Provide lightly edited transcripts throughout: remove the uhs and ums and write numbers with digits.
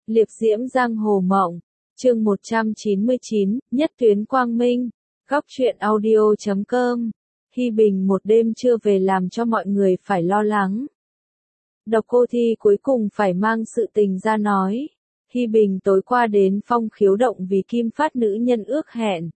Liệp diễm giang hồ mộng. Chương 199, nhất tuyến quang minh. Góc truyện audio.com. Hi Bình một đêm chưa về làm cho mọi người phải lo lắng. Độc Cô Thi cuối cùng phải mang sự tình ra nói. Hi Bình tối qua đến Phong Khiếu Động vì Kim Phát nữ nhân ước hẹn.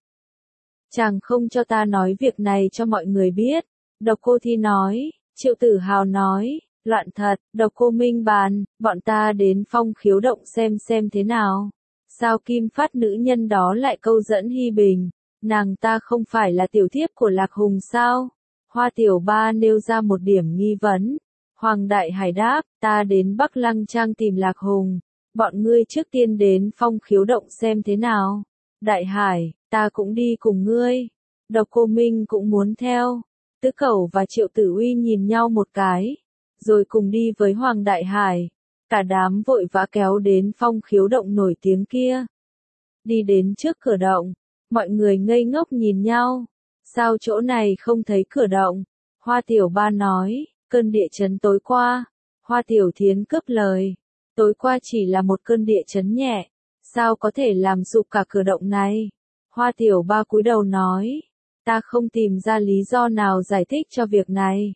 Chàng không cho ta nói việc này cho mọi người biết. Độc Cô Thi nói. Triệu Tử Hào nói. Loạn thật. Độc Cô Minh bàn, bọn ta đến Phong Khiếu Động xem thế nào. Sao Kim Phát nữ nhân đó lại câu dẫn Hi Bình? Nàng ta không phải là tiểu thiếp của Lạc Hùng sao? Hoa Tiểu Ba nêu ra một điểm nghi vấn. Hoàng Đại Hải đáp, ta đến Bắc Lăng Trang tìm Lạc Hùng. Bọn ngươi trước tiên đến Phong Khiếu Động xem thế nào. Đại Hải, ta cũng đi cùng ngươi. Độc Cô Minh cũng muốn theo. Tứ Cẩu và Triệu Tử Uy nhìn nhau một cái, rồi cùng đi với Hoàng Đại Hải. Cả đám vội vã kéo đến Phong Khiếu Động nổi tiếng kia. Đi đến trước cửa động, mọi người ngây ngốc nhìn nhau. Sao chỗ này không thấy cửa động? Hoa Tiểu Ba nói, cơn địa chấn tối qua. Hoa Tiểu Thiến cướp lời, tối qua chỉ là một cơn địa chấn nhẹ, sao có thể làm sụp cả cửa động này? Hoa Tiểu Ba cúi đầu nói, ta không tìm ra lý do nào giải thích cho việc này.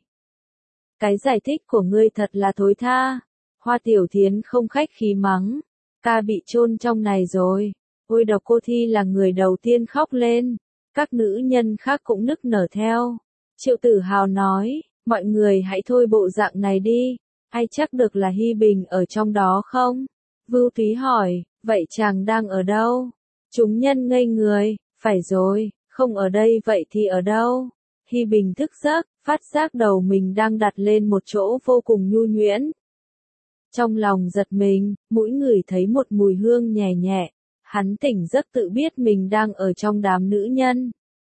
Cái giải thích của ngươi thật là thối tha. Hoa Tiểu Thiến không khách khí mắng, ca bị chôn trong này rồi. Ôi, Độc Cô Thi là người đầu tiên khóc lên, các nữ nhân khác cũng nức nở theo. Triệu Tử Hào nói, mọi người hãy thôi bộ dạng này đi, ai chắc được là Hi Bình ở trong đó không? Vưu Túy hỏi, vậy chàng đang ở đâu? Chúng nhân ngây người, phải rồi, không ở đây vậy thì ở đâu? Hi Bình thức giấc, phát giác đầu mình đang đặt lên một chỗ vô cùng nhu nhuyễn. Trong lòng giật mình, mũi ngửi thấy một mùi hương nhẹ nhẹ, hắn tỉnh giấc tự biết mình đang ở trong đám nữ nhân.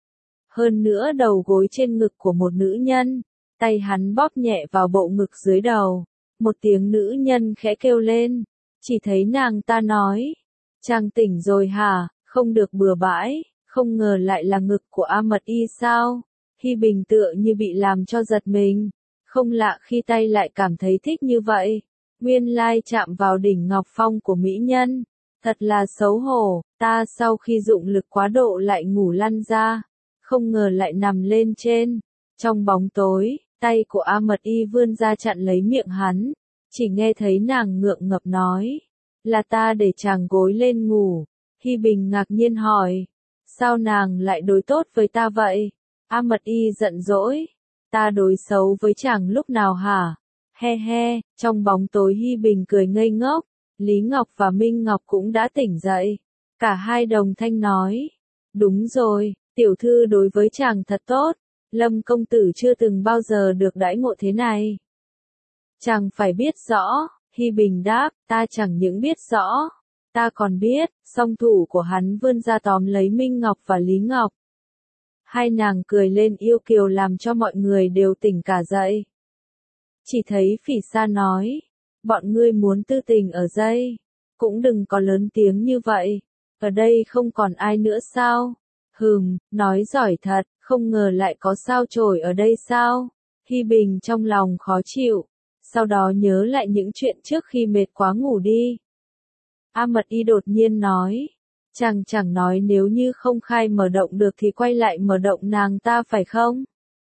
Hơn nữa đầu gối trên ngực của một nữ nhân, tay hắn bóp nhẹ vào bộ ngực dưới đầu. Một tiếng nữ nhân khẽ kêu lên, chỉ thấy nàng ta nói, chàng tỉnh rồi hả, không được bừa bãi, không ngờ lại là ngực của A Mật Y sao? Hi Bình tựa như bị làm cho giật mình, không lạ khi tay lại cảm thấy thích như vậy. Nguyên lai chạm vào đỉnh ngọc phong của mỹ nhân, thật là xấu hổ, ta sau khi dụng lực quá độ lại ngủ lăn ra, không ngờ lại nằm lên trên. Trong bóng tối, tay của A Mật Y vươn ra chặn lấy miệng hắn, chỉ nghe thấy nàng ngượng ngập nói, là ta để chàng gối lên ngủ. Hi Bình ngạc nhiên hỏi, sao nàng lại đối tốt với ta vậy? A Mật Y giận dỗi, ta đối xấu với chàng lúc nào hả? He he, trong bóng tối Hi Bình cười ngây ngốc, Lý Ngọc và Minh Ngọc cũng đã tỉnh dậy. Cả hai đồng thanh nói, đúng rồi, tiểu thư đối với chàng thật tốt, Lâm công tử chưa từng bao giờ được đãi ngộ thế này. Chàng phải biết rõ, Hi Bình đáp, ta chẳng những biết rõ, ta còn biết, song thủ của hắn vươn ra tóm lấy Minh Ngọc và Lý Ngọc. Hai nàng cười lên yêu kiều làm cho mọi người đều tỉnh cả dậy. Chỉ thấy Phỉ Sa nói, bọn ngươi muốn tư tình ở đây, cũng đừng có lớn tiếng như vậy, ở đây không còn ai nữa sao? Nói giỏi thật, không ngờ lại có sao chổi ở đây sao? Hi Bình trong lòng khó chịu, sau đó nhớ lại những chuyện trước khi mệt quá ngủ đi. A Mật Y đột nhiên nói, chàng chẳng nói nếu như không khai mở động được thì quay lại mở động nàng ta phải không?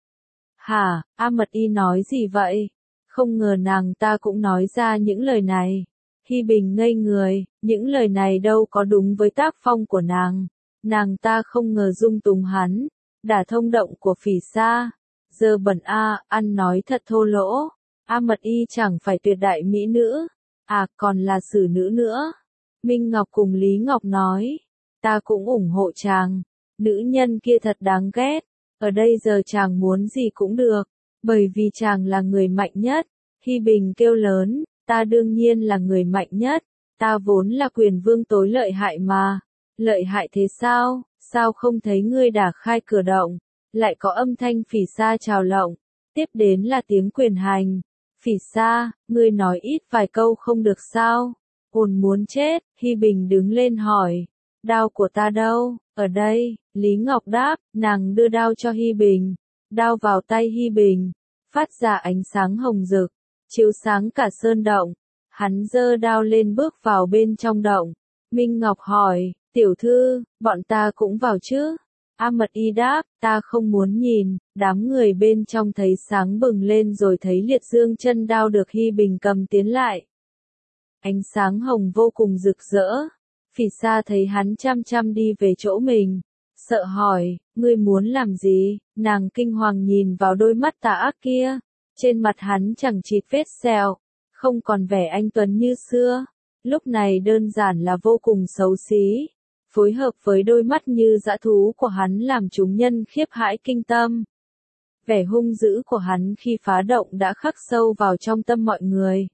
Hả, A Mật Y nói gì vậy? Không ngờ nàng ta cũng nói ra những lời này. Hi Bình ngây người, những lời này đâu có đúng với tác phong của nàng. Nàng ta không ngờ dung túng hắn, đả thông động của Phỉ Sa. Dơ bẩn ăn nói thật thô lỗ. A Mật Y chẳng phải tuyệt đại mỹ nữ, còn là xử nữ nữa. Minh Ngọc cùng Lý Ngọc nói, ta cũng ủng hộ chàng, nữ nhân kia thật đáng ghét, ở đây giờ chàng muốn gì cũng được, bởi vì chàng là người mạnh nhất. Hi Bình kêu lớn, ta đương nhiên là người mạnh nhất, ta vốn là quyền vương tối lợi hại mà. Lợi hại thế sao, sao không thấy ngươi đả khai cửa động, lại có âm thanh Phỉ Sa chào lộng, tiếp đến là tiếng quyền hành. Phỉ Sa, ngươi nói ít vài câu không được sao? Ồn muốn chết. Hi Bình đứng lên hỏi, đao của ta đâu? Ở đây. Lý Ngọc đáp, nàng đưa đao cho Hi Bình. Đao vào tay Hi Bình, phát ra ánh sáng hồng rực, chiếu sáng cả sơn động. Hắn giơ đao lên bước vào bên trong động. Minh Ngọc hỏi, tiểu thư, bọn ta cũng vào chứ? A Mật Y đáp, ta không muốn nhìn. Đám người bên trong thấy sáng bừng lên rồi thấy liệt dương chân đao được Hi Bình cầm tiến lại. Ánh sáng hồng vô cùng rực rỡ. Phỉ Sa thấy hắn chăm chăm đi về chỗ mình. Sợ hỏi, ngươi muốn làm gì? Nàng kinh hoàng nhìn vào đôi mắt tà ác kia. Trên mặt hắn chẳng chịt vết sẹo, không còn vẻ anh tuấn như xưa. Lúc này đơn giản là vô cùng xấu xí. Phối hợp với đôi mắt như dã thú của hắn làm chúng nhân khiếp hãi kinh tâm. Vẻ hung dữ của hắn khi phá động đã khắc sâu vào trong tâm mọi người.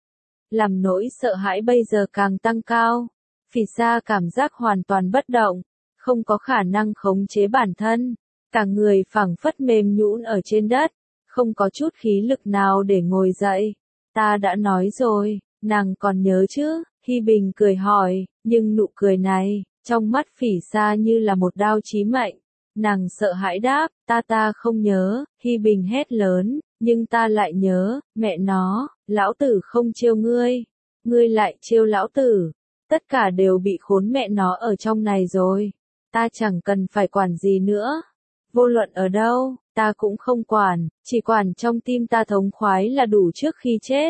Làm nỗi sợ hãi bây giờ càng tăng cao. Phỉ Sa cảm giác hoàn toàn bất động, không có khả năng khống chế bản thân. Cả người phảng phất mềm nhũn ở trên đất, không có chút khí lực nào để ngồi dậy. Ta đã nói rồi, nàng còn nhớ chứ? Hi Bình cười hỏi, nhưng nụ cười này, trong mắt Phỉ Sa như là một đao chí mệnh. Nàng sợ hãi đáp, ta không nhớ. Hi Bình hét lớn, nhưng ta lại nhớ. Mẹ nó, lão tử không trêu ngươi, ngươi lại trêu lão tử. Tất cả đều bị khốn mẹ nó ở trong này rồi. Ta chẳng cần phải quản gì nữa. Vô luận ở đâu, ta cũng không quản, chỉ quản trong tim ta thống khoái là đủ trước khi chết.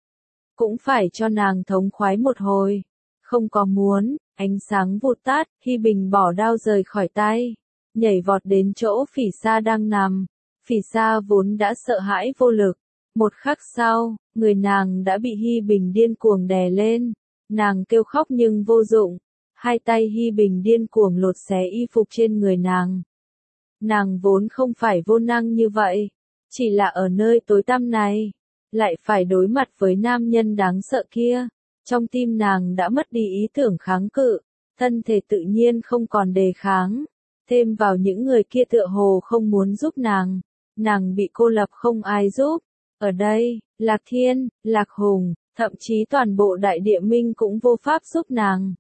Cũng phải cho nàng thống khoái một hồi. Không có muốn. Ánh sáng vụt tắt, Hi Bình bỏ đao rời khỏi tay, nhảy vọt đến chỗ Phỉ Sa đang nằm. Phỉ Sa vốn đã sợ hãi vô lực. Một khắc sau, người nàng đã bị Hi Bình điên cuồng đè lên. Nàng kêu khóc nhưng vô dụng. Hai tay Hi Bình điên cuồng lột xé y phục trên người nàng. Nàng vốn không phải vô năng như vậy. Chỉ là ở nơi tối tăm này, lại phải đối mặt với nam nhân đáng sợ kia. Trong tim nàng đã mất đi ý tưởng kháng cự, thân thể tự nhiên không còn đề kháng. Thêm vào những người kia tựa hồ không muốn giúp nàng bị cô lập không ai giúp. Ở đây, Lạc Thiên, Lạc Hùng, thậm chí toàn bộ đại địa minh cũng vô pháp giúp nàng.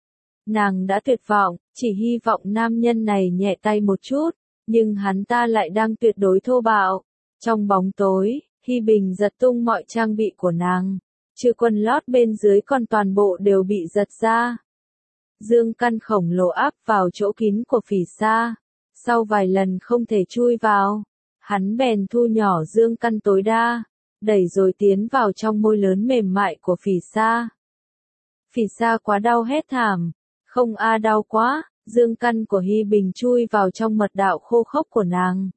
Nàng đã tuyệt vọng, chỉ hy vọng nam nhân này nhẹ tay một chút, nhưng hắn ta lại đang tuyệt đối thô bạo. Trong bóng tối, Hi Bình giật tung mọi trang bị của nàng. Trừ quần lót bên dưới còn toàn bộ đều bị giật ra. Dương căn khổng lồ áp vào chỗ kín của Phỉ Sa. Sau vài lần không thể chui vào, hắn bèn thu nhỏ dương căn tối đa, đẩy rồi tiến vào trong môi lớn mềm mại của Phỉ Sa. Phỉ Sa quá đau hét thảm. Không đau quá. Dương căn của Hi Bình chui vào trong mật đạo khô khốc của nàng.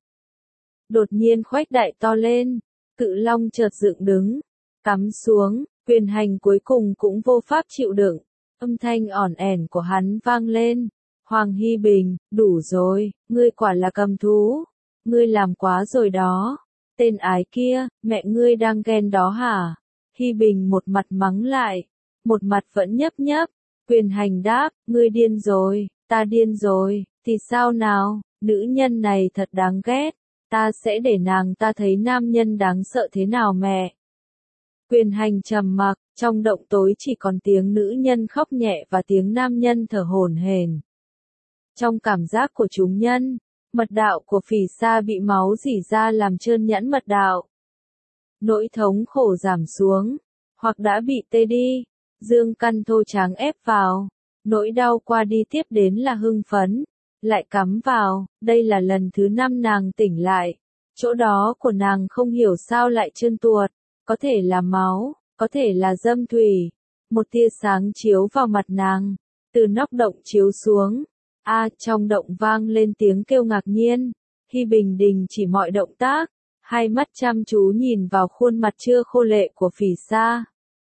Đột nhiên khuếch đại to lên. Cự long chợt dựng đứng, cắm xuống. Quyền hành cuối cùng cũng vô pháp chịu đựng. Âm thanh ỏn ẻn của hắn vang lên. Hoàng Hi Bình, đủ rồi, ngươi quả là cầm thú. Ngươi làm quá rồi đó. Tên ái kia, mẹ ngươi đang ghen đó hả? Hi Bình một mặt mắng lại, một mặt vẫn nhấp nhấp. Quyền hành đáp, ngươi điên rồi, ta điên rồi, thì sao nào, nữ nhân này thật đáng ghét. Ta sẽ để nàng ta thấy nam nhân đáng sợ thế nào mẹ. Quyền hành trầm mặc, trong động tối chỉ còn tiếng nữ nhân khóc nhẹ và tiếng nam nhân thở hổn hển. Trong cảm giác của chúng nhân, mật đạo của Phỉ Sa bị máu rỉ ra làm trơn nhẵn mật đạo. Nỗi thống khổ giảm xuống, hoặc đã bị tê đi, dương căn thô tráng ép vào. Nỗi đau qua đi tiếp đến là hưng phấn, lại cắm vào. Đây là lần thứ 5 nàng tỉnh lại. Chỗ đó của nàng không hiểu sao lại trơn tuột. Có thể là máu, có thể là dâm thủy. Một tia sáng chiếu vào mặt nàng, từ nóc động chiếu xuống. Trong động vang lên tiếng kêu ngạc nhiên. Hi Bình đình chỉ mọi động tác, hai mắt chăm chú nhìn vào khuôn mặt chưa khô lệ của Phỉ Sa.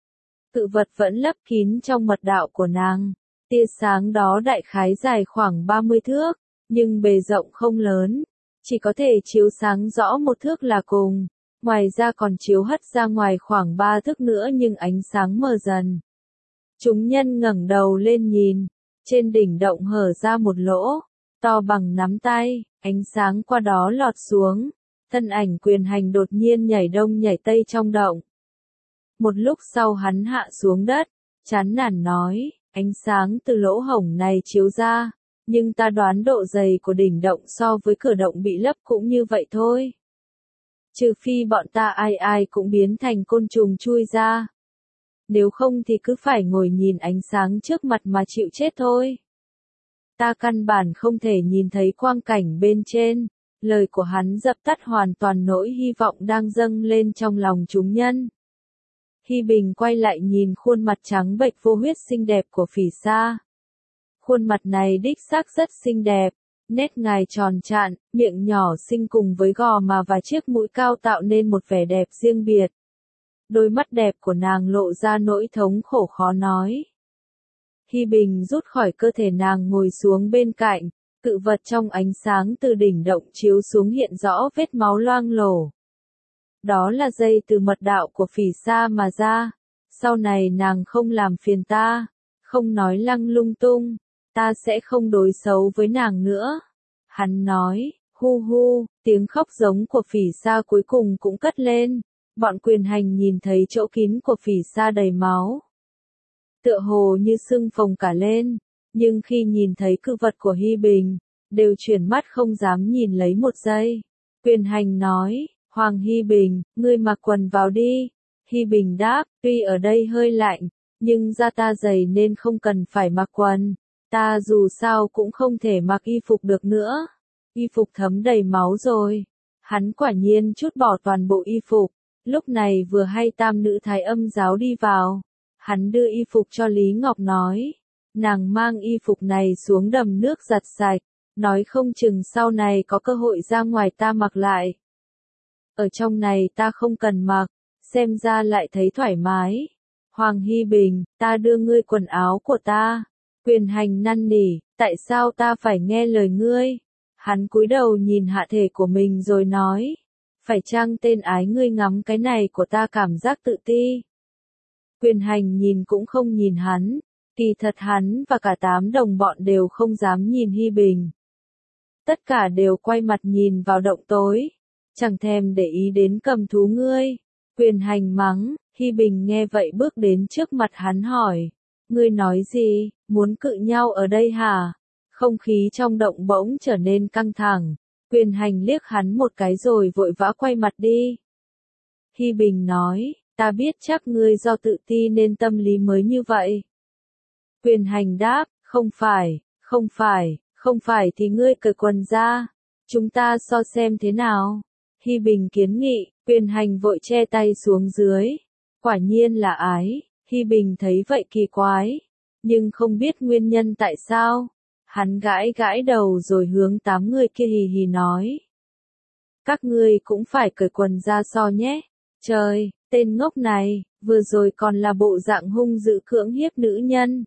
Tự vật vẫn lấp kín trong mật đạo của nàng. Tia sáng đó đại khái dài khoảng 30 thước, nhưng bề rộng không lớn, chỉ có thể chiếu sáng rõ 1 thước là cùng. Ngoài ra còn chiếu hắt ra ngoài khoảng 3 thước nữa nhưng ánh sáng mờ dần. Chúng nhân ngẩng đầu lên nhìn, trên đỉnh động hở ra một lỗ, to bằng nắm tay, ánh sáng qua đó lọt xuống. Thân ảnh Quyền hành đột nhiên nhảy đông nhảy tây trong động. Một lúc sau hắn hạ xuống đất, chán nản nói, ánh sáng từ lỗ hổng này chiếu ra, nhưng ta đoán độ dày của đỉnh động so với cửa động bị lấp cũng như vậy thôi. Trừ phi bọn ta ai ai cũng biến thành côn trùng chui ra. nếu không thì cứ phải ngồi nhìn ánh sáng trước mặt mà chịu chết thôi. Ta căn bản không thể nhìn thấy quang cảnh bên trên. Lời của hắn dập tắt hoàn toàn nỗi hy vọng đang dâng lên trong lòng chúng nhân. Hi Bình quay lại nhìn khuôn mặt trắng bệch vô huyết xinh đẹp của Phỉ Sa. Khuôn mặt này đích xác rất xinh đẹp, nét ngài tròn trạn, miệng nhỏ xinh cùng với gò má và chiếc mũi cao tạo nên một vẻ đẹp riêng biệt. Đôi mắt đẹp của nàng lộ ra nỗi thống khổ khó nói. Hi Bình rút khỏi cơ thể nàng ngồi xuống bên cạnh, cự vật trong ánh sáng từ đỉnh động chiếu xuống hiện rõ vết máu loang lổ. Đó là dây từ mật đạo của Phỉ Sa mà ra. Sau này nàng không làm phiền ta, không nói lăng lung tung, ta sẽ không đối xấu với nàng nữa. Hắn nói, hu hu, tiếng khóc giống của Phỉ Sa cuối cùng cũng cất lên. Bọn quyền hành nhìn thấy chỗ kín của Phỉ Sa đầy máu, tựa hồ như sưng phồng cả lên, nhưng khi nhìn thấy cự vật của Hi Bình, đều chuyển mắt không dám nhìn lấy một giây. Quyền hành nói, Hoàng Hi Bình, ngươi mặc quần vào đi. Hi Bình đáp, tuy ở đây hơi lạnh, nhưng da ta dày nên không cần phải mặc quần. Ta dù sao cũng không thể mặc y phục được nữa. Y phục thấm đầy máu rồi. Hắn quả nhiên trút bỏ toàn bộ y phục. Lúc này vừa hay tam nữ thái âm giáo đi vào. Hắn đưa y phục cho Lý Ngọc nói. Nàng mang y phục này xuống đầm nước giặt sạch. Nói không chừng sau này có cơ hội ra ngoài ta mặc lại. Ở trong này ta không cần mặc, xem ra lại thấy thoải mái. Hoàng Hi Bình, ta đưa ngươi quần áo của ta. Quyền hành năn nỉ, tại sao ta phải nghe lời ngươi? Hắn cúi đầu nhìn hạ thể của mình rồi nói. Phải chăng tên ái ngươi ngắm cái này của ta cảm giác tự ti? Quyền hành nhìn cũng không nhìn hắn. Kỳ thật hắn và cả 8 đồng bọn đều không dám nhìn Hi Bình. Tất cả đều quay mặt nhìn vào động tối. Chẳng thèm để ý đến cầm thú ngươi. Quyền hành mắng, Hi Bình nghe vậy bước đến trước mặt hắn hỏi. Ngươi nói gì, muốn cự nhau ở đây hả? Không khí trong động bỗng trở nên căng thẳng. Quyền hành liếc hắn một cái rồi vội vã quay mặt đi. Hi Bình nói, ta biết chắc ngươi do tự ti nên tâm lý mới như vậy. Quyền hành đáp, không phải thì ngươi cởi quần ra. Chúng ta so xem thế nào. Hi Bình kiến nghị, quyền hành vội che tay xuống dưới. Quả nhiên là ái. Hi Bình thấy vậy kỳ quái, nhưng không biết nguyên nhân tại sao. Hắn gãi gãi đầu rồi hướng 8 người kia hì hì nói. Các ngươi cũng phải cởi quần ra so nhé. Trời, tên ngốc này, vừa rồi còn là bộ dạng hung dữ cưỡng hiếp nữ nhân.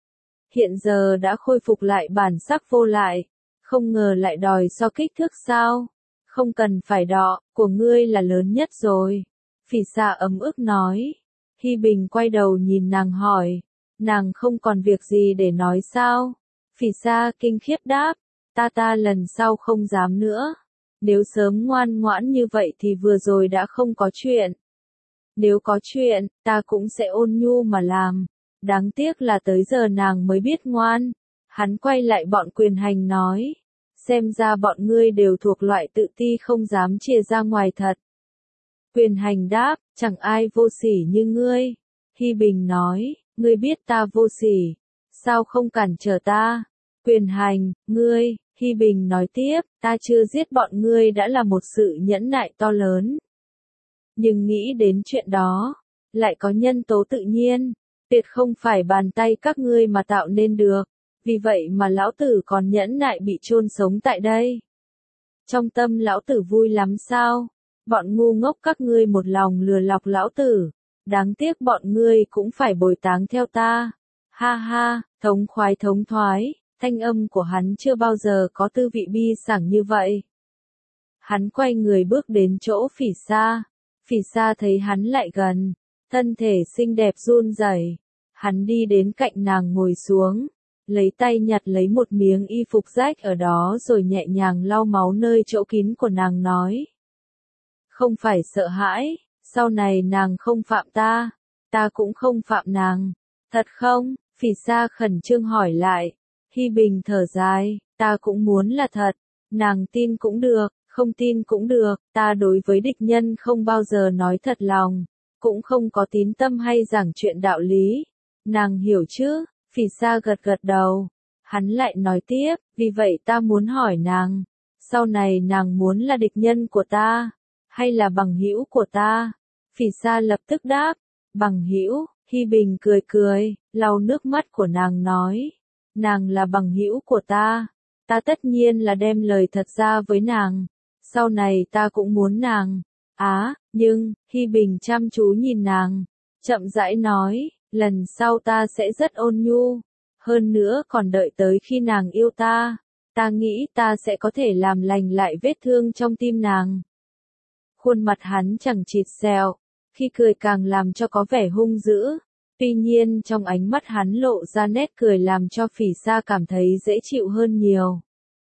Hiện giờ đã khôi phục lại bản sắc vô lại, không ngờ lại đòi so kích thước sao. Không cần phải đọ, của ngươi là lớn nhất rồi. Phỉ Sa ấm ức nói. Hi Bình quay đầu nhìn nàng hỏi. Nàng không còn việc gì để nói sao? Phỉ Sa kinh khiếp đáp. Ta lần sau không dám nữa. Nếu sớm ngoan ngoãn như vậy thì vừa rồi đã không có chuyện. Nếu có chuyện, ta cũng sẽ ôn nhu mà làm. Đáng tiếc là tới giờ nàng mới biết ngoan. Hắn quay lại bọn quyền hành nói. Xem ra bọn ngươi đều thuộc loại tự ti không dám chia ra ngoài thật. Quyền hành đáp, chẳng ai vô sỉ như ngươi. Hi Bình nói, ngươi biết ta vô sỉ. Sao không cản trở ta? Quyền hành, ngươi, Hi Bình nói tiếp, ta chưa giết bọn ngươi đã là một sự nhẫn nại to lớn. Nhưng nghĩ đến chuyện đó, lại có nhân tố tự nhiên, tuyệt không phải bàn tay các ngươi mà tạo nên được. Vì vậy mà lão tử còn nhẫn nại bị chôn sống tại đây. Trong tâm lão tử vui lắm sao? Bọn ngu ngốc các ngươi một lòng lừa lọc lão tử. Đáng tiếc bọn ngươi cũng phải bồi táng theo ta. Ha ha, thống thoái, thanh âm của hắn chưa bao giờ có tư vị bi sảng như vậy. Hắn quay người bước đến chỗ Phỉ Sa. Phỉ Sa thấy hắn lại gần, thân thể xinh đẹp run rẩy. Hắn đi đến cạnh nàng ngồi xuống, lấy tay nhặt lấy một miếng y phục rách ở đó rồi nhẹ nhàng lau máu nơi chỗ kín của nàng nói. Không phải sợ hãi, sau này nàng không phạm ta cũng không phạm nàng. Thật không? Phỉ Sa khẩn trương hỏi lại. Hi Bình thở dài, ta cũng muốn là thật. Nàng tin cũng được, không tin cũng được, ta đối với địch nhân không bao giờ nói thật lòng. cũng không có tín tâm hay giảng chuyện đạo lý. Nàng hiểu chứ? Phỉ Sa gật gật đầu. Hắn lại nói tiếp, vì vậy ta muốn hỏi nàng, sau này nàng muốn là địch nhân của ta, hay là bằng hữu của ta? Phỉ Sa lập tức đáp, bằng hữu. Hi Bình cười cười, lau nước mắt của nàng nói, nàng là bằng hữu của ta tất nhiên là đem lời thật ra với nàng, sau này ta cũng muốn nàng. Nhưng, Hi Bình chăm chú nhìn nàng, chậm rãi nói, lần sau ta sẽ rất ôn nhu, hơn nữa còn đợi tới khi nàng yêu ta nghĩ ta sẽ có thể làm lành lại vết thương trong tim nàng. Khuôn mặt hắn chẳng chịt sẹo, khi cười càng làm cho có vẻ hung dữ, tuy nhiên trong ánh mắt hắn lộ ra nét cười làm cho Phỉ Sa cảm thấy dễ chịu hơn nhiều.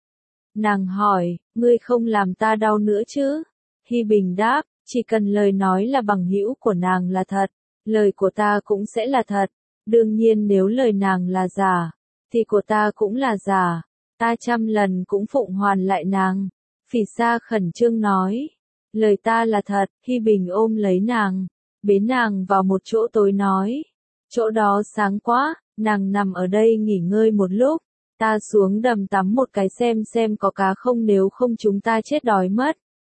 Nàng hỏi, ngươi không làm ta đau nữa chứ? Hi Bình đáp, chỉ cần lời nói là bằng hữu của nàng là thật, lời của ta cũng sẽ là thật, đương nhiên nếu lời nàng là giả, thì của ta cũng là giả, ta 100 lần cũng phụng hoàn lại nàng. Phỉ Sa khẩn trương nói, lời ta là thật. Hi Bình ôm lấy nàng, bế nàng vào một chỗ tối nói, chỗ đó sáng quá, nàng nằm ở đây nghỉ ngơi một lúc, ta xuống đầm tắm một cái xem có cá không, nếu không chúng ta chết đói mất.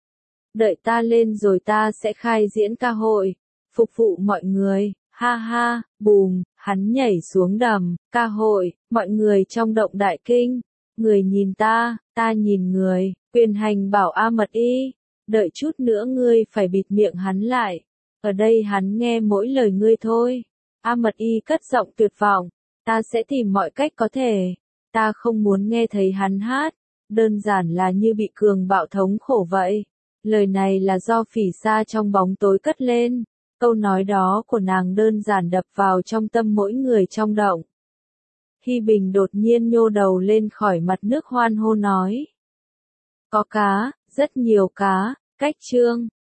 Đợi ta lên rồi ta sẽ khai diễn ca hội, phục vụ mọi người. Ha ha, bùm, hắn nhảy xuống đầm, ca hội, mọi người trong động đại kinh, người nhìn ta nhìn người, quyền hành bảo A Mật Y, đợi chút nữa ngươi phải bịt miệng hắn lại, ở đây hắn nghe mỗi lời ngươi thôi. A Mật Y cất giọng tuyệt vọng, ta sẽ tìm mọi cách có thể, ta không muốn nghe thấy hắn hát, đơn giản là như bị cường bạo thống khổ vậy. Lời này là do Phỉ Sa trong bóng tối cất lên. Câu nói đó của nàng đơn giản đập vào trong tâm mỗi người trong động. Hi Bình đột nhiên nhô đầu lên khỏi mặt nước hoan hô nói. Có cá, rất nhiều cá, cách chương.